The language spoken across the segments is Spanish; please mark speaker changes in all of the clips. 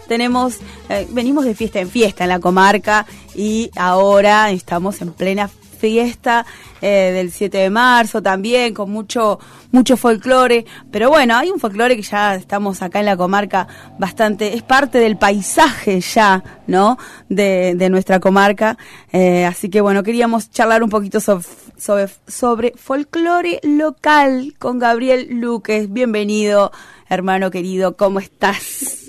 Speaker 1: venimos de fiesta en fiesta en la comarca y ahora estamos en plena fiesta del 7 de marzo también, con mucho folclore, pero bueno, hay un folclore que ya estamos acá en la comarca bastante, es parte del paisaje ya, ¿no?, de nuestra comarca, así que bueno, queríamos charlar un poquito sobre folclore local con Gabriel Luques. Bienvenido, hermano querido, ¿cómo estás?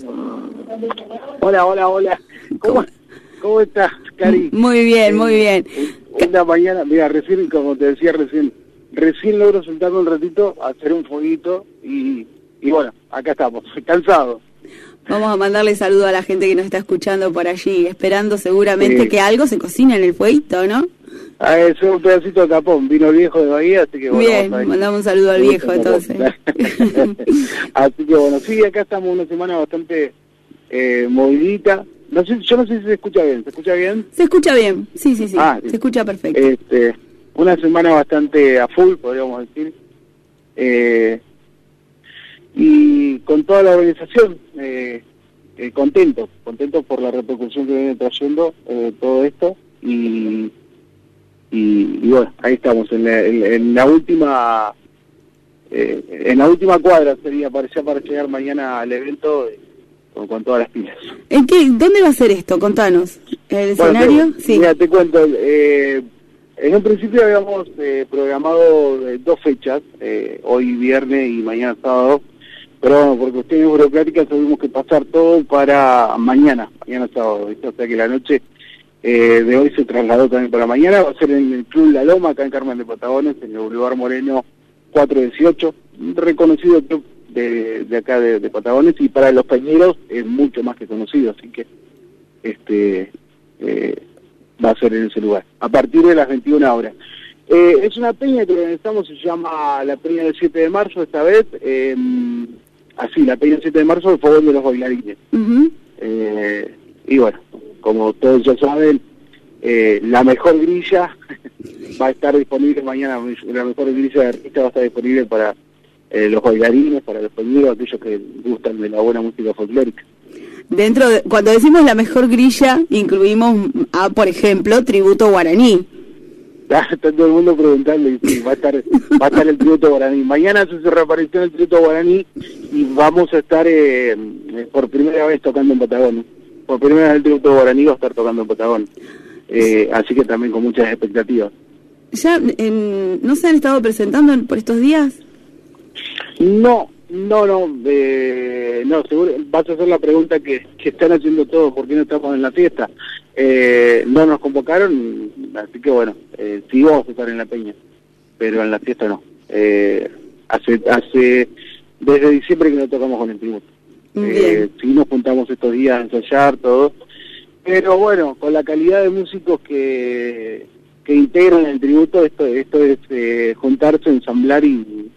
Speaker 2: Hola. ¿Cómo estás, Cari?
Speaker 1: Muy bien.
Speaker 2: Una mañana, mira, recién, como te decía recién logro sentarme un ratito a hacer un fueguito y bueno, acá estamos, cansados.
Speaker 1: Vamos a mandarle saludo a la gente que nos está escuchando por allí, esperando seguramente que algo se cocine en el fueguito, ¿no?
Speaker 2: Es un pedacito de capón, vino el viejo de Bahía, así que bueno.
Speaker 1: Bien, mandamos un saludo al viejo entonces.
Speaker 2: Así que bueno, sí, acá estamos una semana bastante movidita. Yo no sé si se escucha bien. ¿Se escucha bien?
Speaker 1: Se escucha bien, sí. Se escucha perfecto.
Speaker 2: Una semana bastante a full, podríamos decir. Y con toda la organización, contentos por la repercusión que viene trayendo todo esto. Y bueno, ahí estamos, en la última cuadra sería para llegar mañana al evento. Con todas las pilas.
Speaker 1: ¿Dónde va a ser esto? Contanos. ¿El escenario?
Speaker 2: Sí. Mira, te cuento. En un principio habíamos programado 2 fechas, hoy viernes y mañana sábado, pero bueno, por cuestiones burocráticas tuvimos que pasar todo para mañana sábado, ¿viste? O sea que la noche de hoy se trasladó también para mañana. Va a ser en el Club La Loma, acá en Carmen de Patagones, en el Boulevard Moreno 418, un reconocido club de acá de Patagones, y para los peñeros es mucho más que conocido, así que va a ser en ese lugar a partir de las 21 horas. Es una peña que organizamos, se llama la Peña del 7 de marzo esta vez, así, la Peña del 7 de marzo, el fogón de los bailarines.
Speaker 1: Uh-huh.
Speaker 2: Y bueno, como todos ya saben, la mejor grilla va a estar disponible mañana, la mejor grilla de artistas va a estar disponible para los bailarines, para los peñeros, aquellos que gustan de la buena música folclórica.
Speaker 1: Cuando decimos la mejor grilla, incluimos por ejemplo, tributo guaraní.
Speaker 2: Está todo el mundo preguntando, y sí, va a estar el tributo guaraní. Mañana se reapareció el tributo guaraní y vamos a estar por primera vez tocando en Patagones. Por primera vez el tributo guaraní va a estar tocando en Patagones. Así que también con muchas expectativas.
Speaker 1: ¿Ya no se han estado presentando por estos días?
Speaker 2: No, seguro vas a hacer la pregunta que están haciendo todos, ¿por qué no estamos en la fiesta? No nos convocaron, así que bueno, sí vamos a estar en la peña, pero en la fiesta no. Hace desde diciembre que no tocamos con el tributo. Sí nos juntamos estos días a ensayar, todo, pero bueno, con la calidad de músicos que integran el tributo, esto es juntarse, ensamblar y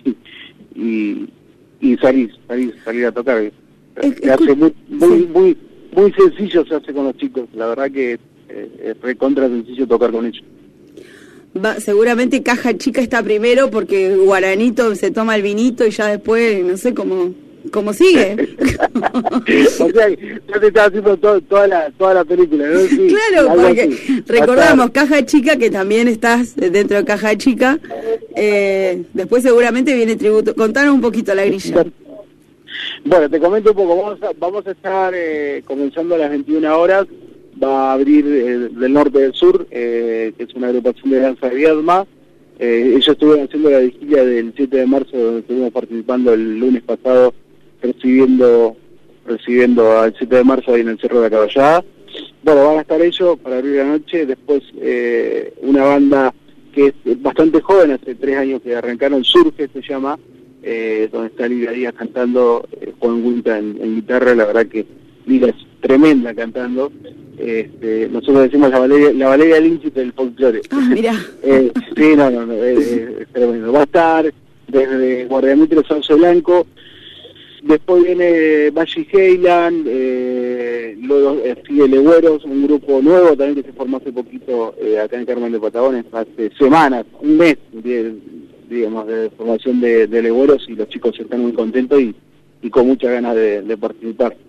Speaker 2: salir a tocar. Se hace muy sencillo, se hace con los chicos, la verdad que es recontra sencillo tocar con ellos.
Speaker 1: Seguramente Caja Chica está primero porque Guaranito se toma el vinito y ya después no sé cómo sigue.
Speaker 2: O sea, ya te estaba haciendo toda la película, ¿no? Sí,
Speaker 1: claro, porque recordamos Caja Chica, que también estás dentro de Caja Chica. Después seguramente viene tributo. Contanos un poquito la grilla.
Speaker 2: Bueno, te comento un poco. Vamos a estar comenzando a las 21 horas. Va a abrir del norte del sur, que es una agrupación de danza de Viedma. Ellos estuvieron haciendo la vigilia del 7 de marzo, donde estuvimos participando el lunes pasado, recibiendo al 7 de marzo ahí en el Cerro de la Caballada. Bueno, van a estar ellos para abrir la noche. Después una banda que es bastante joven, hace 3 años que arrancaron, Surge se llama, donde está Lidia Díaz cantando, Juan Winta en guitarra. La verdad que Lidia es tremenda cantando. Nosotros decimos la Valeria Lynch del folclore.
Speaker 1: Mira.
Speaker 2: Sí, no, es tremendo. Va a estar desde Guardiamítre Sauce Blanco. Después viene Maggie Heyland, luego sigue Legüeros, un grupo nuevo también que se formó hace poquito acá en Carmen de Patagones, hace semanas, un mes, digamos, de formación de Legüeros, y los chicos están muy contentos y con muchas ganas de participar.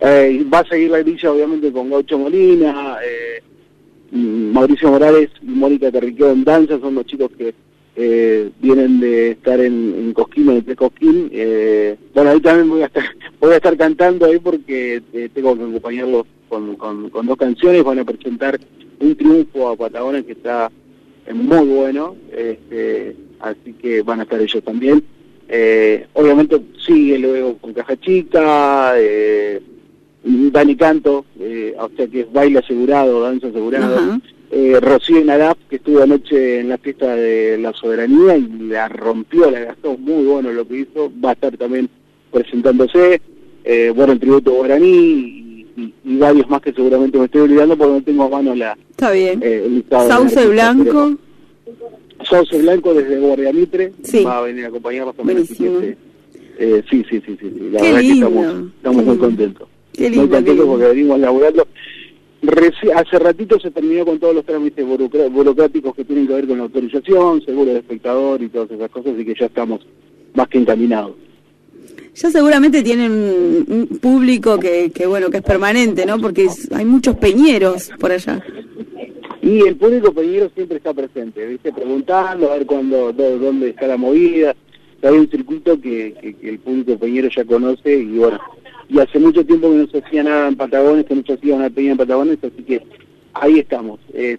Speaker 2: Va a seguir la grilla obviamente con Gaucho Molina, Mauricio Morales y Mónica Terriqueo en danza, son los chicos que vienen de estar en Cosquín, en el Tres Cosquín. Bueno, ahí también voy a estar cantando ahí porque tengo que acompañarlos con dos canciones. Van a presentar un triunfo a Patagones que está muy bueno, así que van a estar ellos también. Obviamente sigue luego con Caja Chica, Dani Canto, o sea que es baile asegurado, danza asegurado. Rocío Nadaf, que estuvo anoche en la fiesta de la soberanía y la rompió, la gastó, muy bueno lo que hizo, va a estar también presentándose. Bueno, el tributo guaraní y varios más que seguramente me estoy olvidando porque no tengo a mano
Speaker 1: Está bien.
Speaker 2: el listado.
Speaker 1: Sauce Blanco.
Speaker 2: Sauce Blanco desde Guardia Mitre,
Speaker 1: sí.
Speaker 2: Va a venir a acompañarnos también.
Speaker 1: Buenísimo.
Speaker 2: Sí. La
Speaker 1: Qué
Speaker 2: verdad
Speaker 1: lindo.
Speaker 2: que estamos muy contentos.
Speaker 1: Qué lindo.
Speaker 2: Muy contentos porque venimos laburando. Hace ratito se terminó con todos los trámites burocráticos que tienen que ver con la autorización, seguro de espectador y todas esas cosas, así que ya estamos más que encaminados.
Speaker 1: Ya seguramente tienen un público que es permanente, ¿no? Porque hay muchos peñeros por allá.
Speaker 2: Y el público peñero siempre está presente, ¿viste? Preguntando a ver dónde está la movida. Hay un circuito que el público peñero ya conoce y bueno, y hace mucho tiempo que no se hacía nada en Patagones, que no se hacía una peña en Patagones, así que ahí estamos,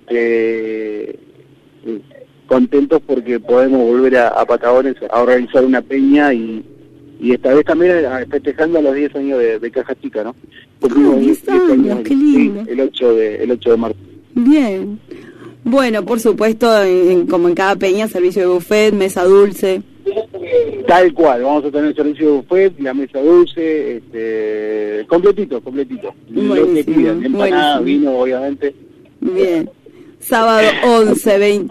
Speaker 2: contentos porque podemos volver a Patagones a organizar una peña y esta vez también festejando a los 10 años de Caja Chica, ¿no?
Speaker 1: 10 años, qué lindo.
Speaker 2: Sí, el 8 de marzo.
Speaker 1: Bien. Bueno, por supuesto, como en cada peña, servicio de buffet, mesa dulce.
Speaker 2: Tal cual, vamos a tener el servicio de buffet, la mesa dulce, completito. Lo que pidan, empanada, vino, obviamente.
Speaker 1: Bien. Sábado 11,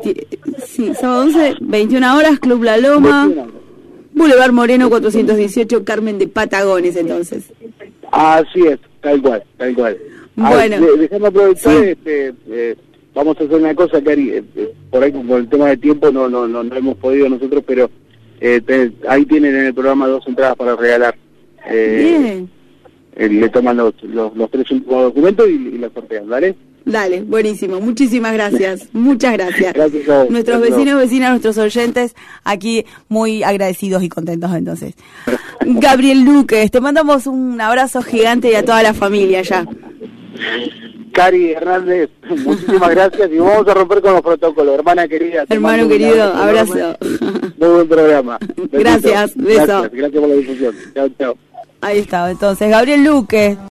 Speaker 1: 21 horas, Club La Loma, Boulevard Moreno 418, Carmen de Patagones, entonces.
Speaker 2: Así es, tal cual.
Speaker 1: Bueno.
Speaker 2: Déjame aprovechar,
Speaker 1: sí.
Speaker 2: Vamos a hacer una cosa, Cari, por ahí con el tema de tiempo no hemos podido nosotros, pero ahí tienen en el programa 2 entradas para regalar.
Speaker 1: Bien.
Speaker 2: Le toman los 3 últimos documentos y las sortean, ¿vale?
Speaker 1: Dale, buenísimo, muchísimas gracias, muchas gracias.
Speaker 2: Gracias a vos.
Speaker 1: Nuestros vecinos, vecinas, nuestros oyentes, aquí muy agradecidos y contentos entonces. Gabriel Luque, te mandamos un abrazo gigante y a toda la familia ya.
Speaker 2: Cari Hernández, muchísimas gracias y vamos a romper con los protocolos, hermana querida.
Speaker 1: Hermano querido, abrazo.
Speaker 2: Muy buen programa.
Speaker 1: Gracias, beso.
Speaker 2: Gracias por la difusión. Chao.
Speaker 1: Ahí estaba entonces, Gabriel Luque.